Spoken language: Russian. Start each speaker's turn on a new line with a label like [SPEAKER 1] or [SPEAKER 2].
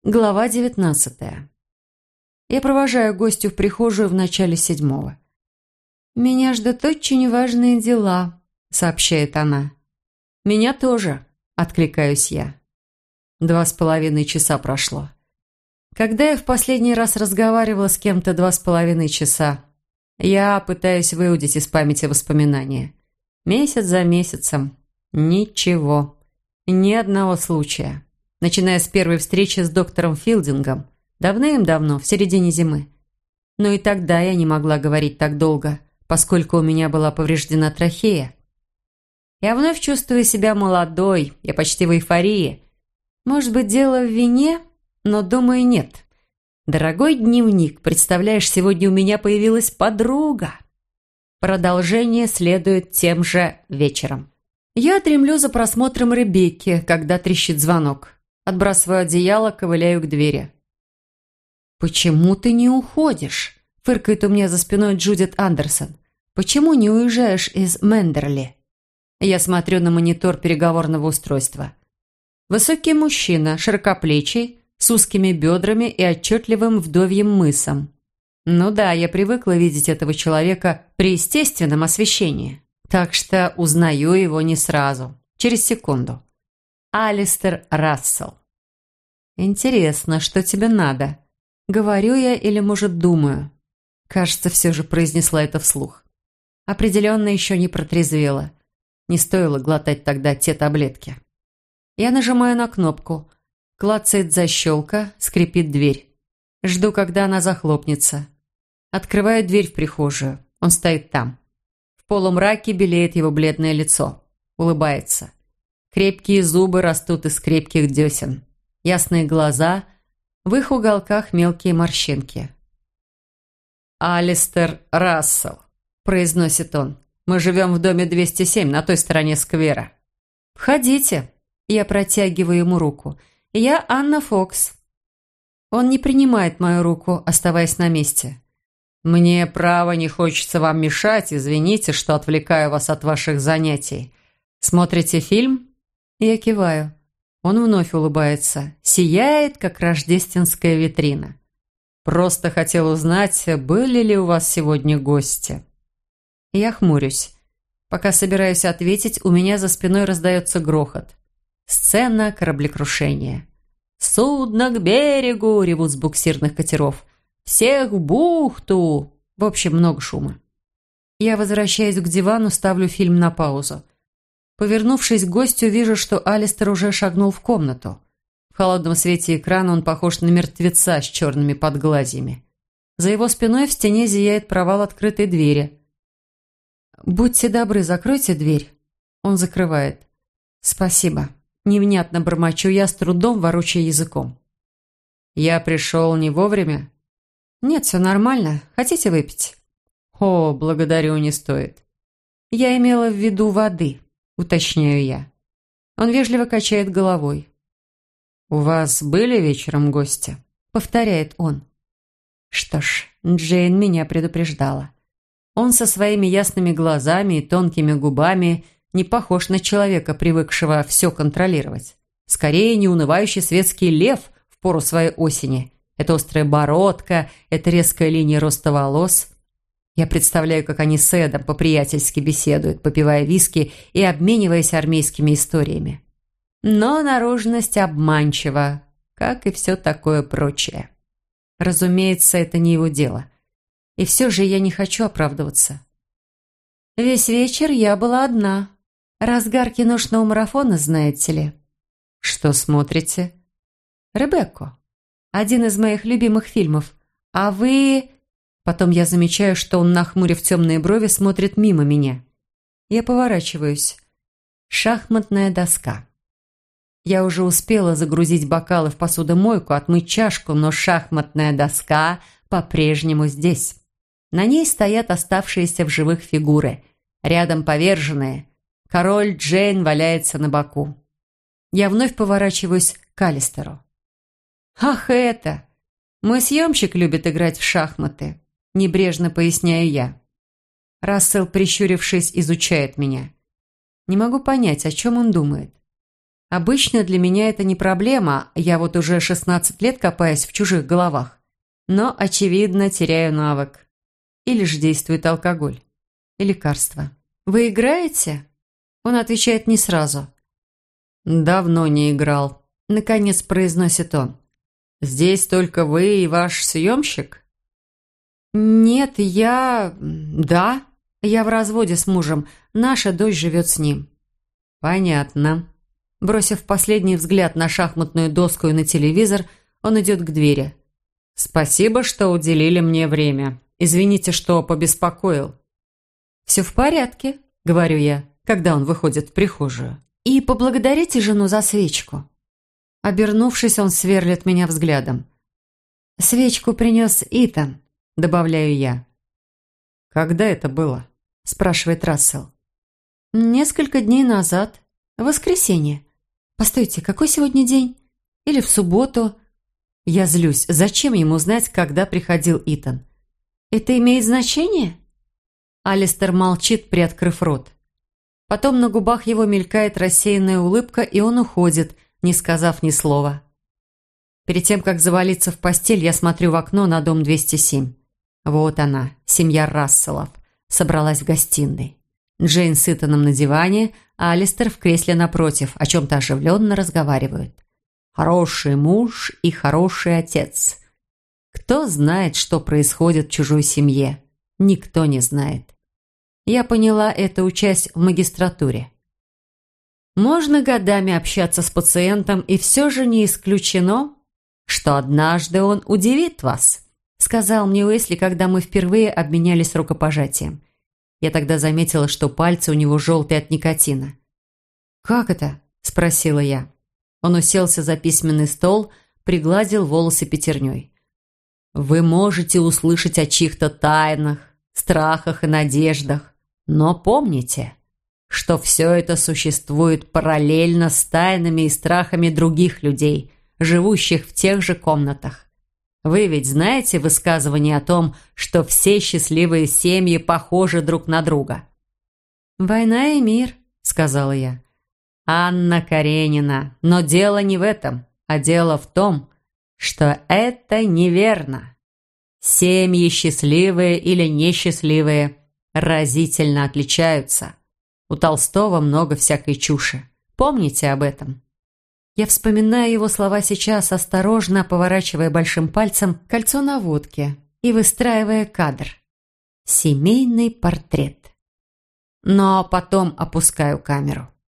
[SPEAKER 1] Глава 19. Я провожаю гостю в прихожую в начале 7. «Меня ждут очень важные дела», — сообщает она. «Меня тоже», — откликаюсь я. 2,5 часа прошло. Когда я в последний раз разговаривала с кем-то 2,5 часа, я пытаюсь выудить из памяти воспоминания. Месяц за месяцем. Ничего. Ни одного случая. Начиная с первой встречи с доктором Филдингом, давным-давно, в середине зимы. Но и тогда я не могла говорить так долго, поскольку у меня была повреждена трахея. Я вновь чувствую себя молодой, я почти в эйфории. Может быть, дело в вине, но, думаю, нет. Дорогой дневник, представляешь, сегодня у меня появилась подруга. Продолжение следует тем же вечером. Я дремлю за просмотром Ребекки, когда трещит звонок. Отбрасываю одеяло, ковыляю к двери. «Почему ты не уходишь?» – фыркает у меня за спиной Джудит Андерсон. «Почему не уезжаешь из Мендерли?» Я смотрю на монитор переговорного устройства. Высокий мужчина, широкоплечий, с узкими бедрами и отчетливым вдовьим мысом. Ну да, я привыкла видеть этого человека при естественном освещении. Так что узнаю его не сразу, через секунду. Алистер Рассел. «Интересно, что тебе надо?» Говорю я или, может, думаю? Кажется, все же произнесла это вслух. Определенно еще не протрезвела. Не стоило глотать тогда те таблетки. Я нажимаю на кнопку. Клацает защелка, скрипит дверь. Жду, когда она захлопнется. Открываю дверь в прихожую. Он стоит там. В полумраке белеет его бледное лицо. Улыбается. Крепкие зубы растут из крепких десен. Ясные глаза, в их уголках мелкие морщинки. «Алистер Рассел», – произносит он. «Мы живем в доме 207 на той стороне сквера». «Входите». Я протягиваю ему руку. «Я Анна Фокс». Он не принимает мою руку, оставаясь на месте. «Мне, право, не хочется вам мешать. Извините, что отвлекаю вас от ваших занятий. Смотрите фильм?» Я киваю. Он вновь улыбается. Сияет, как рождественская витрина. «Просто хотел узнать, были ли у вас сегодня гости?» Я хмурюсь. Пока собираюсь ответить, у меня за спиной раздается грохот. Сцена кораблекрушения. «Судно к берегу!» — ревут с буксирных катеров. «Всех в бухту!» В общем, много шума. Я возвращаюсь к дивану, ставлю фильм на паузу. Повернувшись к гостю, вижу, что Алистер уже шагнул в комнату. В холодном свете экрана он похож на мертвеца с черными подглазьями. За его спиной в стене зияет провал открытой двери. «Будьте добры, закройте дверь». Он закрывает. «Спасибо». Невнятно бормочу я, с трудом ворочая языком. «Я пришел не вовремя?» «Нет, все нормально. Хотите выпить?» «О, благодарю, не стоит». «Я имела в виду воды», уточняю я. Он вежливо качает головой. «У вас были вечером гости?» Повторяет он. Что ж, Джейн меня предупреждала. Он со своими ясными глазами и тонкими губами не похож на человека, привыкшего все контролировать. Скорее, неунывающий светский лев в пору своей осени. Это острая бородка, это резкая линия роста волос. Я представляю, как они с Эдом по-приятельски беседуют, попивая виски и обмениваясь армейскими историями. Но наружность обманчива, как и все такое прочее. Разумеется, это не его дело. И все же я не хочу оправдываться. Весь вечер я была одна. Разгар киношного марафона, знаете ли. Что смотрите? Ребекку. Один из моих любимых фильмов. А вы... Потом я замечаю, что он, нахмурив темные брови, смотрит мимо меня. Я поворачиваюсь. Шахматная доска. Я уже успела загрузить бокалы в посудомойку, отмыть чашку, но шахматная доска по-прежнему здесь. На ней стоят оставшиеся в живых фигуры. Рядом поверженные. Король Джейн валяется на боку. Я вновь поворачиваюсь к Алистеру. «Ах, это! Мой съемщик любит играть в шахматы», – небрежно поясняю я. Рассел, прищурившись, изучает меня. Не могу понять, о чем он думает. Обычно для меня это не проблема, я вот уже 16 лет копаюсь в чужих головах. Но, очевидно, теряю навык. Или же действует алкоголь. И лекарства. «Вы играете?» Он отвечает не сразу. «Давно не играл», — наконец произносит он. «Здесь только вы и ваш съемщик?» «Нет, Да, я в разводе с мужем. Наша дочь живет с ним». «Понятно». Бросив последний взгляд на шахматную доску и на телевизор, он идет к двери. «Спасибо, что уделили мне время. Извините, что побеспокоил». «Все в порядке», — говорю я, когда он выходит в прихожую. «И поблагодарите жену за свечку». Обернувшись, он сверлит меня взглядом. «Свечку принес Итан», — добавляю я. «Когда это было?» — спрашивает Рассел. «Несколько дней назад. В воскресенье. Постойте, какой сегодня день? Или в субботу?» Я злюсь. Зачем ему знать, когда приходил Итан? «Это имеет значение?» Алистер молчит, приоткрыв рот. Потом на губах его мелькает рассеянная улыбка, и он уходит, не сказав ни слова. Перед тем, как завалиться в постель, я смотрю в окно на дом 207. Вот она, семья Расселов, собралась в гостиной. Джейн с Итаном на диване, а Алистер в кресле напротив, о чем-то оживленно разговаривают. Хороший муж и хороший отец. Кто знает, что происходит в чужой семье? Никто не знает. Я поняла это, учась в магистратуре. Можно годами общаться с пациентом, и все же не исключено, что однажды он удивит вас, сказал мне Уэсли, когда мы впервые обменялись рукопожатием. Я тогда заметила, что пальцы у него желтые от никотина. «Как это?» – спросила я. Он уселся за письменный стол, пригладил волосы пятерней. «Вы можете услышать о чьих-то тайнах, страхах и надеждах, но помните, что все это существует параллельно с тайнами и страхами других людей, живущих в тех же комнатах. Вы ведь знаете высказывание о том, что все счастливые семьи похожи друг на друга?» «Война и мир», — сказала я. «Анна Каренина, но дело не в этом, а дело в том, что это неверно. Семьи, счастливые или несчастливые, разительно отличаются. У Толстого много всякой чуши. Помните об этом?» Я вспоминаю его слова сейчас, осторожно поворачивая большим пальцем кольцо на водке и выстраивая кадр. Семейный портрет. Но потом опускаю камеру.